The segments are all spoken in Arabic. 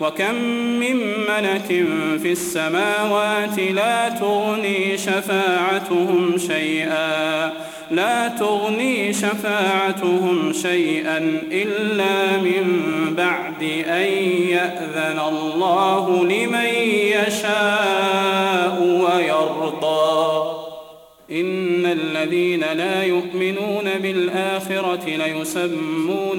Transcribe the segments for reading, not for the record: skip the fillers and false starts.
وكم من ملك في السماوات لا تغني شفاعتهم شيئا إلا من بعد أن يأذن الله لمن يشاء ويرضى. إن الذين لا يؤمنون بالآخرة ليسمون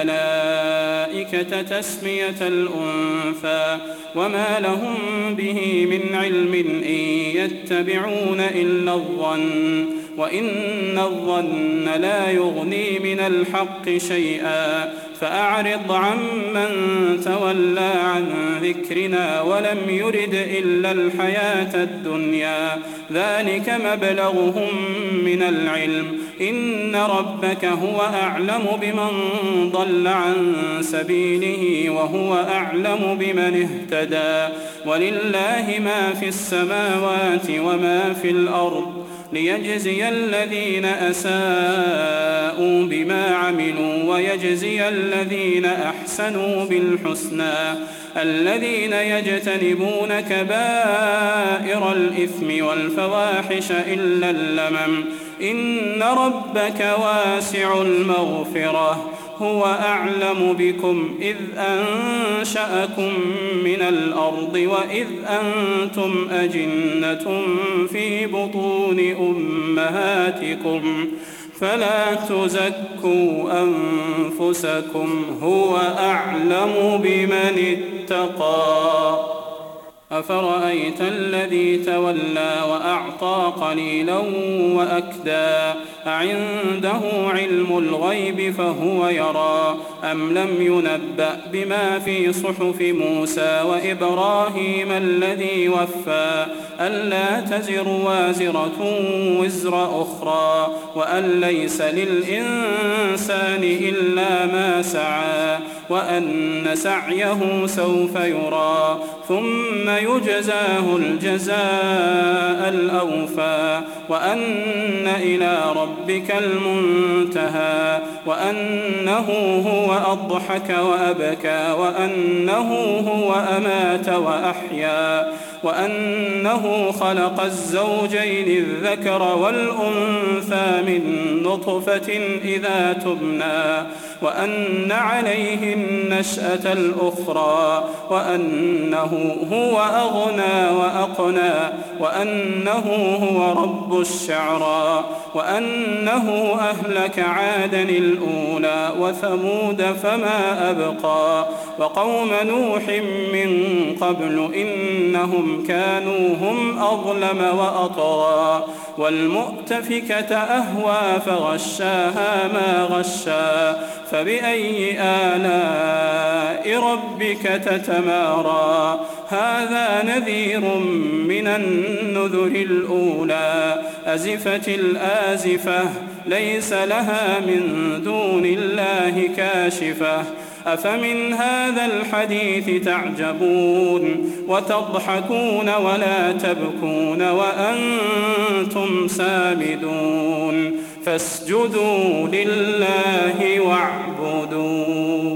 الملائكة تسمية الأنثى وما لهم به من علم إن يتبعون إلا الظن وإن الظن لا يغني من الحق شيئا. فأعرض عمن تولى عن ذكرنا ولم يرد إلا الحياة الدنيا ذلك مبلغهم من العلم إن ربك هو أعلم بمن ضل عن سبيله وهو أعلم بمن اهتدى. ولله ما في السماوات وما في الأرض ليجزي الذين أساءوا بما عملوا ويجزي الذين أحسنوا بالحسنى الذين يجتنبون كبائر الإثم والفواحش إلا اللمم إن ربك واسع المغفرة هو أعلم بكم إذ أنشأكم من الأرض وإذ أنتم أجنة في بطون أمهاتكم فلا تزكوا أنفسكم هو أعلم بمن اتقى. أفرأيت الذي تولى وأعطى قليلا وأكدى أعنده علم الغيب فهو يرى أم لم ينبأ بما في صحف موسى وإبراهيم الذي وفى ألا تزر وازرة وزر أخرى وأن ليس للإنسان إلا ما سعى وأن سعيه سوف يرى ثم يجزاه الجزاء الأوفى وأن إلى ربك المنتهى وأنه هو أضحك وأبكى وأنه هو أمات وأحيا وأنه خلق الزوجين الذكر والأنثى من نطفة إذا تبنى وأن عليه النشأة الأخرى وأنه هو أغنى وأقنى وأنه هو رب الشعرى وأنه أهلك عادا الأولى وثمود فما أبقى وقوم نوح من قبل إنهم كانوا هم أظلم وأطغى والمؤتفكة أهوى فغشاها ما غشا فبأي آلاء ربك تتمارى هذا نذير من النذر الأولى أزفت الآزفة ليس لها من دون الله كاشفة أفمن هذا الحديث تعجبون وتضحكون ولا تبكون وأنتم سامدون فاسجدوا لله واعبدوا.